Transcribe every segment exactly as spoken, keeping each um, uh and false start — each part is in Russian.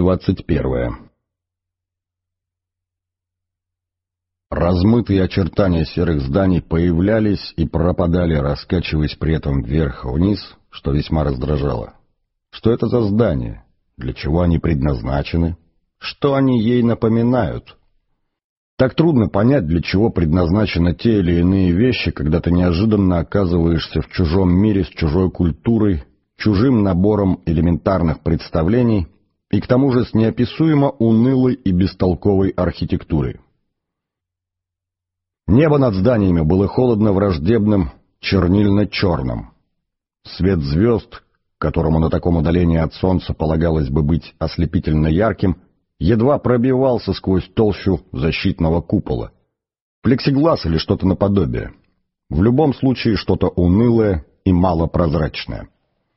двадцать первое. Размытые очертания серых зданий появлялись и пропадали, раскачиваясь при этом вверх-вниз, что весьма раздражало. Что это за здания? Для чего они предназначены? Что они ей напоминают? Так трудно понять, для чего предназначены те или иные вещи, когда ты неожиданно оказываешься в чужом мире с чужой культурой, чужим набором элементарных представлений и к тому же с неописуемо унылой и бестолковой архитектурой. Небо над зданиями было холодно-враждебным, чернильно-черным. Свет звезд, которому на таком удалении от солнца полагалось бы быть ослепительно ярким, едва пробивался сквозь толщу защитного купола. Плексиглаз или что-то наподобие. В любом случае что-то унылое и малопрозрачное.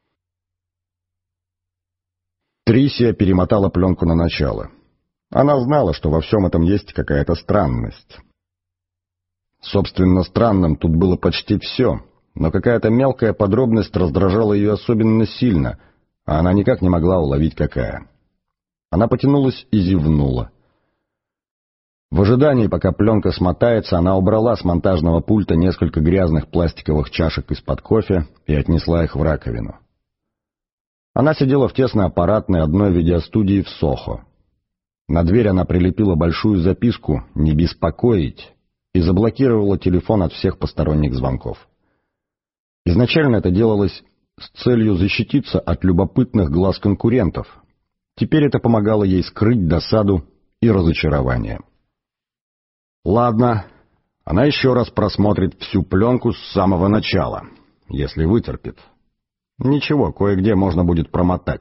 Трисия перемотала пленку на начало. Она знала, что во всем этом есть какая-то странность. Собственно, странным тут было почти все, но какая-то мелкая подробность раздражала ее особенно сильно, а она никак не могла уловить, какая. Она потянулась и зевнула. В ожидании, пока пленка смотается, она убрала с монтажного пульта несколько грязных пластиковых чашек из-под кофе и отнесла их в раковину. Она сидела в тесной аппаратной одной видеостудии в Сохо. На дверь она прилепила большую записку «Не беспокоить» и заблокировала телефон от всех посторонних звонков. Изначально это делалось с целью защититься от любопытных глаз конкурентов. Теперь это помогало ей скрыть досаду и разочарование. Ладно, она еще раз просмотрит всю пленку с самого начала, если вытерпит. Ничего, кое-где можно будет промотать.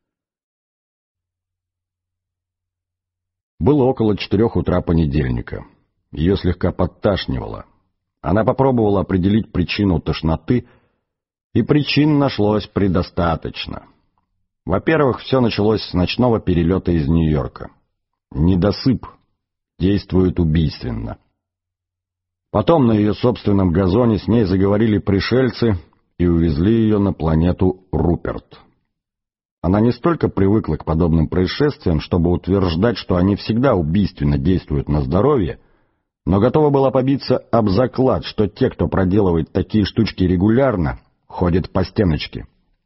Было около четырех утра понедельника. Ее слегка подташнивало. Она попробовала определить причину тошноты, и причин нашлось предостаточно. Во-первых, все началось с ночного перелета из Нью-Йорка. Недосып действует убийственно. Потом на ее собственном газоне с ней заговорили пришельцы и увезли ее на планету Руперт. Она не столько привыкла к подобным происшествиям, чтобы утверждать, что они всегда убийственно действуют на здоровье, но готова была побиться об заклад, что те, кто проделывает такие штучки регулярно, ходят по стеночке.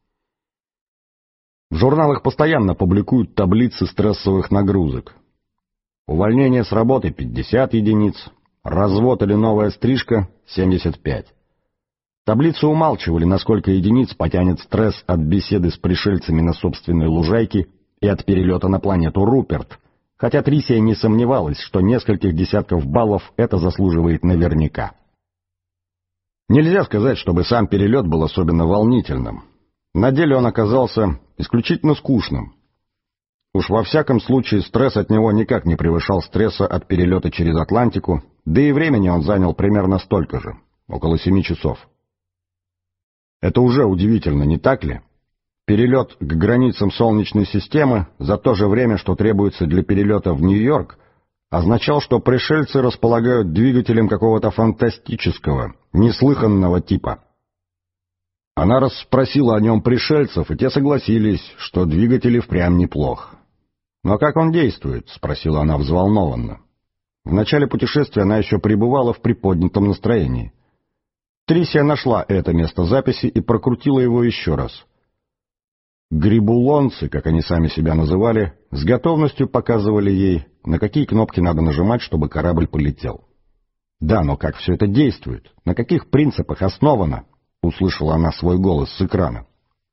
В журналах постоянно публикуют таблицы стрессовых нагрузок. Увольнение с работы — пятьдесят единиц, развод или новая стрижка — семьдесят пять. Таблицы умалчивали, на сколько единиц потянет стресс от беседы с пришельцами на собственной лужайке и от перелета на планету Руперт, хотя Трисия не сомневалась, что нескольких десятков баллов это заслуживает наверняка. Нельзя сказать, чтобы сам перелет был особенно волнительным. На деле он оказался исключительно скучным. Уж во всяком случае стресс от него никак не превышал стресса от перелета через Атлантику, да и времени он занял примерно столько же, около семи часов. Это уже удивительно, не так ли? Перелет к границам Солнечной системы за то же время, что требуется для перелета в Нью-Йорк, означал, что пришельцы располагают двигателем какого-то фантастического, неслыханного типа. Она расспросила о нем пришельцев, и те согласились, что двигатель и впрямь неплох. «Но как он действует?» — спросила она взволнованно. В начале путешествия она еще пребывала в приподнятом настроении. Трисия нашла это место записи и прокрутила его еще раз. Грибулонцы, как они сами себя называли, с готовностью показывали ей, на какие кнопки надо нажимать, чтобы корабль полетел. «Да, но как все это действует? На каких принципах основано?» — услышала она свой голос с экрана.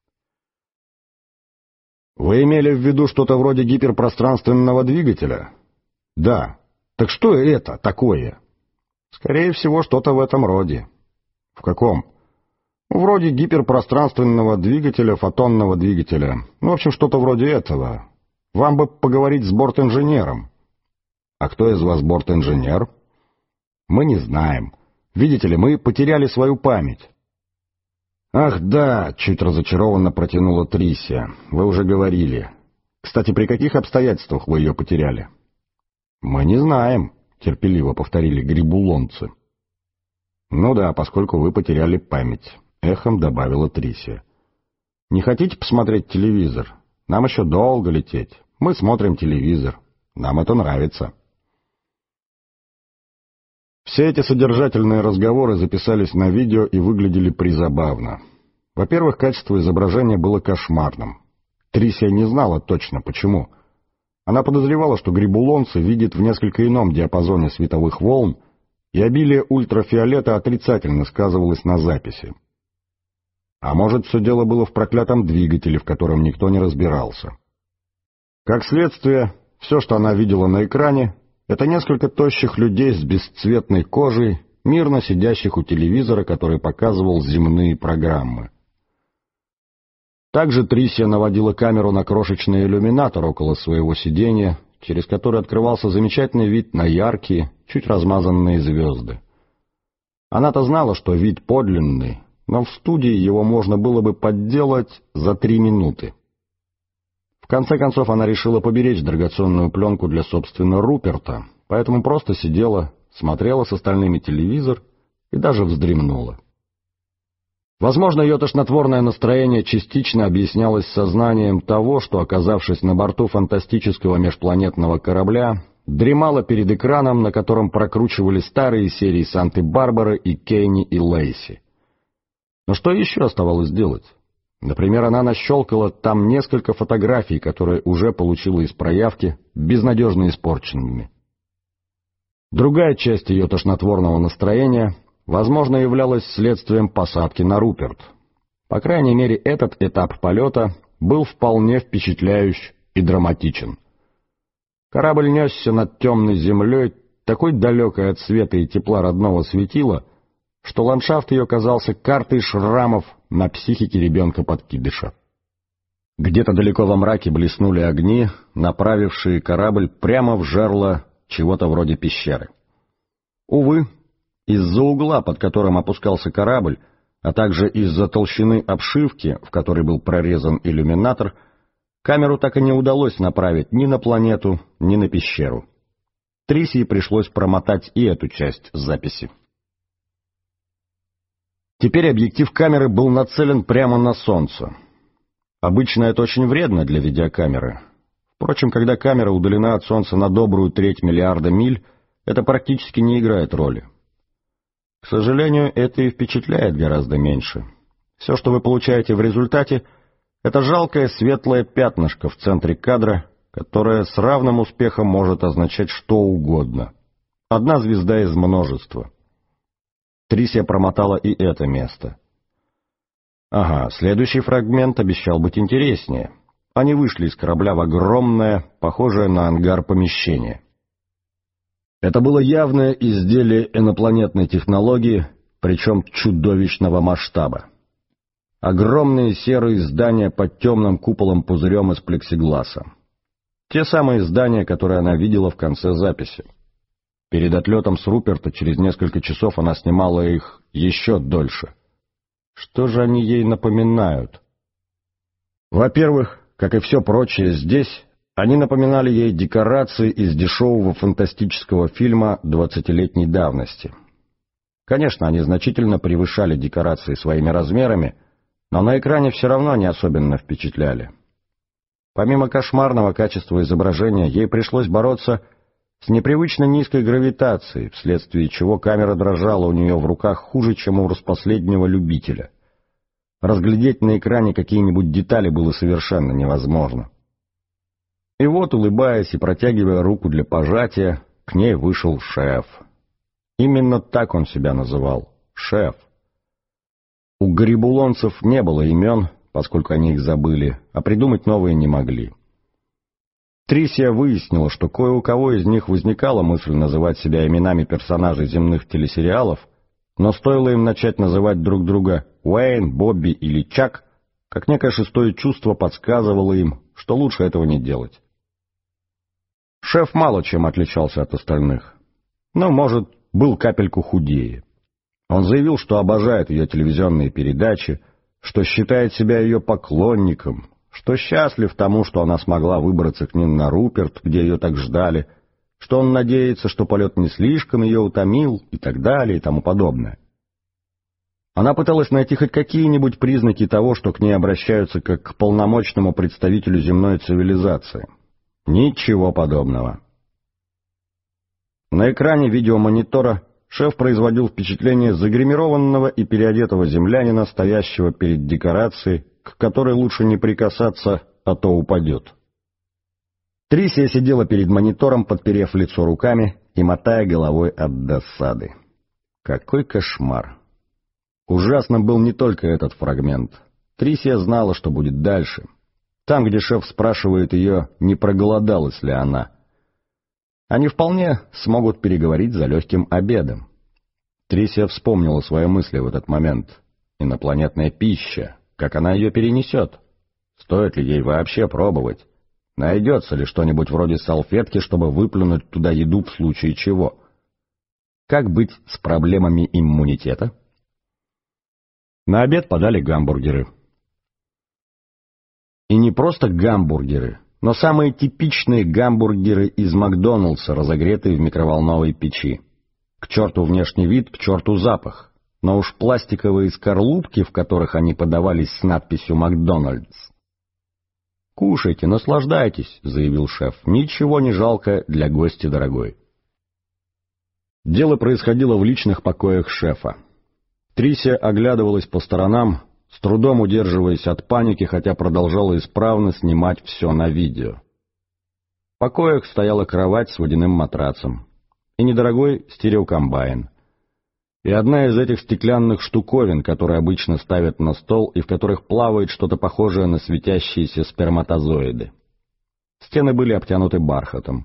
«Вы имели в виду что-то вроде гиперпространственного двигателя?» «Да. Так что это такое?» «Скорее всего, что-то в этом роде». «В каком?» «Вроде гиперпространственного двигателя, фотонного двигателя. Ну, в общем, что-то вроде этого. Вам бы поговорить с бортинженером». «А кто из вас бортинженер?» «Мы не знаем. Видите ли, мы потеряли свою память». «Ах, да», — чуть разочарованно протянула Трисия. «Вы уже говорили. Кстати, при каких обстоятельствах вы ее потеряли?» «Мы не знаем», — терпеливо повторили грибулонцы. «Ну да, поскольку вы потеряли память», — эхом добавила Трисия. «Не хотите посмотреть телевизор? Нам еще долго лететь. Мы смотрим телевизор. Нам это нравится. Все эти содержательные разговоры записались на видео и выглядели призабавно. Во-первых, качество изображения было кошмарным. Трисия не знала точно, почему. Она подозревала, что грибулонцы видят в несколько ином диапазоне световых волн, и обилие ультрафиолета отрицательно сказывалось на записи. А может, все дело было в проклятом двигателе, в котором никто не разбирался. Как следствие, все, что она видела на экране, это несколько тощих людей с бесцветной кожей, мирно сидящих у телевизора, который показывал земные программы. Также Трисия наводила камеру на крошечный иллюминатор около своего сиденья, через который открывался замечательный вид на яркие, чуть размазанные звезды. Она-то знала, что вид подлинный, но в студии его можно было бы подделать за три минуты. В конце концов, она решила поберечь драгоценную пленку для собственного Руперта, поэтому просто сидела, смотрела с остальными телевизор и даже вздремнула. Возможно, ее тошнотворное настроение частично объяснялось сознанием того, что, оказавшись на борту фантастического межпланетного корабля, дремала перед экраном, на котором прокручивали старые серии Санты-Барбары и Кейни и Лейси. Но что еще оставалось делать? Например, она нащелкала там несколько фотографий, которые уже получила из проявки, безнадежно испорченными. Другая часть ее тошнотворного настроения, возможно, являлась следствием посадки на Руперт. По крайней мере, этот этап полета был вполне впечатляющий и драматичен. Корабль несся над темной землей, такой далекой от света и тепла родного светила, что ландшафт ее казался картой шрамов на психике ребенка-подкидыша. Где-то далеко во мраке блеснули огни, направившие корабль прямо в жерло чего-то вроде пещеры. Увы, из-за угла, под которым опускался корабль, а также из-за толщины обшивки, в которой был прорезан иллюминатор, камеру так и не удалось направить ни на планету, ни на пещеру. Трисии пришлось промотать и эту часть записи. Теперь объектив камеры был нацелен прямо на Солнце. Обычно это очень вредно для видеокамеры. Впрочем, когда камера удалена от Солнца на добрую треть миллиарда миль, это практически не играет роли. К сожалению, это и впечатляет гораздо меньше. Все, что вы получаете в результате, это жалкое светлое пятнышко в центре кадра, которое с равным успехом может означать что угодно. Одна звезда из множества. Трисия промотала и это место. Ага, следующий фрагмент обещал быть интереснее. Они вышли из корабля в огромное, похожее на ангар помещение. Это было явное изделие инопланетной технологии, причем чудовищного масштаба. Огромные серые здания под темным куполом-пузырем из плексигласа. Те самые здания, которые она видела в конце записи. Перед отлетом с Руперта через несколько часов она снимала их еще дольше. Что же они ей напоминают? Во-первых, как и все прочее здесь, они напоминали ей декорации из дешевого фантастического фильма двадцатилетней давности. Конечно, они значительно превышали декорации своими размерами, но на экране все равно не особенно впечатляли. Помимо кошмарного качества изображения, ей пришлось бороться с непривычно низкой гравитацией, вследствие чего камера дрожала у нее в руках хуже, чем у распоследнего любителя. Разглядеть на экране какие-нибудь детали было совершенно невозможно. И вот, улыбаясь и протягивая руку для пожатия, к ней вышел шеф. Именно так он себя называл — шеф. У грибулонцев не было имен, поскольку они их забыли, а придумать новые не могли. Трисия выяснила, что кое у кого из них возникала мысль называть себя именами персонажей земных телесериалов, но стоило им начать называть друг друга Уэйн, Бобби или Чак, как некое шестое чувство подсказывало им, что лучше этого не делать. Шеф мало чем отличался от остальных, но, может, был капельку худее. Он заявил, что обожает ее телевизионные передачи, что считает себя ее поклонником, что счастлив тому, что она смогла выбраться к ним на Руперт, где ее так ждали, что он надеется, что полет не слишком ее утомил и так далее и тому подобное. Она пыталась найти хоть какие-нибудь признаки того, что к ней обращаются как к полномочному представителю земной цивилизации. Ничего подобного. На экране видеомонитора шеф производил впечатление загримированного и переодетого землянина, стоящего перед декорацией, к которой лучше не прикасаться, а то упадет. Трисия сидела перед монитором, подперев лицо руками и мотая головой от досады. Какой кошмар! Ужасно был не только этот фрагмент. Трисия знала, что будет дальше. Там, где шеф спрашивает ее, не проголодалась ли она. Они вполне смогут переговорить за легким обедом. Трисия вспомнила свои мысли в этот момент. Инопланетная пища. Как она ее перенесет? Стоит ли ей вообще пробовать? Найдется ли что-нибудь вроде салфетки, чтобы выплюнуть туда еду в случае чего? Как быть с проблемами иммунитета? На обед подали гамбургеры. И не просто гамбургеры, но самые типичные гамбургеры из Макдоналдса, разогретые в микроволновой печи. К черту внешний вид, к черту запах. Но уж пластиковые скорлупки, в которых они подавались с надписью «Макдональдс». «Кушайте, наслаждайтесь», — заявил шеф. «Ничего не жалко для гостя дорогой». Дело происходило в личных покоях шефа. Трисия оглядывалась по сторонам, с трудом удерживаясь от паники, хотя продолжала исправно снимать все на видео. В покоях стояла кровать с водяным матрацем и недорогой стереокомбайн, и одна из этих стеклянных штуковин, которые обычно ставят на стол и в которых плавает что-то похожее на светящиеся сперматозоиды. Стены были обтянуты бархатом.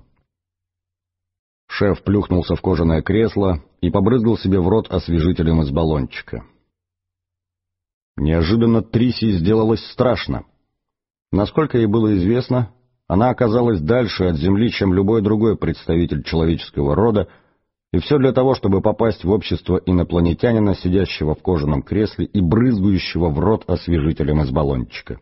Шеф плюхнулся в кожаное кресло и побрызгал себе в рот освежителем из баллончика. Неожиданно Трисии сделалось страшно. Насколько ей было известно, она оказалась дальше от Земли, чем любой другой представитель человеческого рода, и все для того, чтобы попасть в общество инопланетянина, сидящего в кожаном кресле и брызгающего в рот освежителем из баллончика.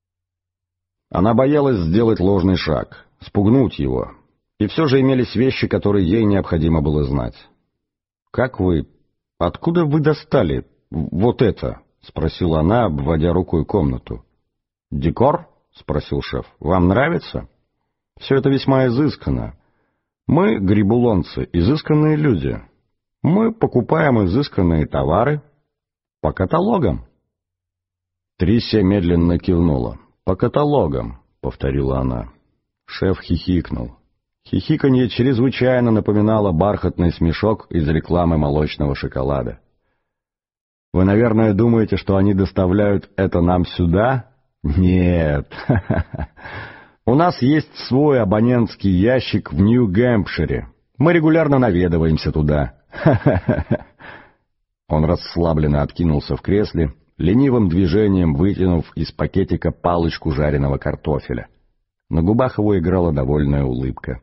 Она боялась сделать ложный шаг, спугнуть его, и все же имелись вещи, которые ей необходимо было знать. «Как вы... Откуда вы достали вот это?» — спросила она, обводя рукой комнату. «Декор?» — спросил шеф. «Вам нравится?» «Все это весьма изысканно. Мы, грибулонцы, изысканные люди. Мы покупаем изысканные товары по каталогам». Трисия медленно кивнула. «По каталогам», — повторила она. Шеф хихикнул. Хихиканье чрезвычайно напоминало бархатный смешок из рекламы молочного шоколада. «Вы, наверное, думаете, что они доставляют это нам сюда? Нет. У нас есть свой абонентский ящик в Нью-Гэмпшире. Мы регулярно наведываемся туда». Он расслабленно откинулся в кресле, ленивым движением вытянув из пакетика палочку жареного картофеля. На губах его играла довольная улыбка.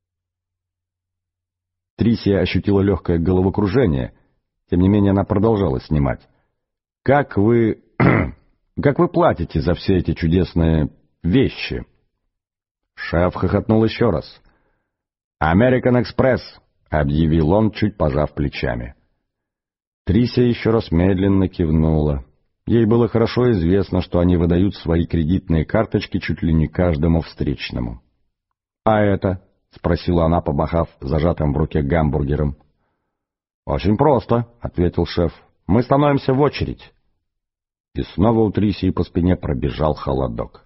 Трисия ощутила легкое головокружение, тем не менее она продолжала снимать. «Как вы... как вы платите за все эти чудесные вещи?» Шеф хохотнул еще раз. «American Express», — объявил он, чуть пожав плечами. Трисия еще раз медленно кивнула. Ей было хорошо известно, что они выдают свои кредитные карточки чуть ли не каждому встречному. «А это?» — спросила она, помахав зажатым в руке гамбургером. «Очень просто», — ответил шеф. «Мы становимся в очередь». И снова у Трисии по спине пробежал холодок.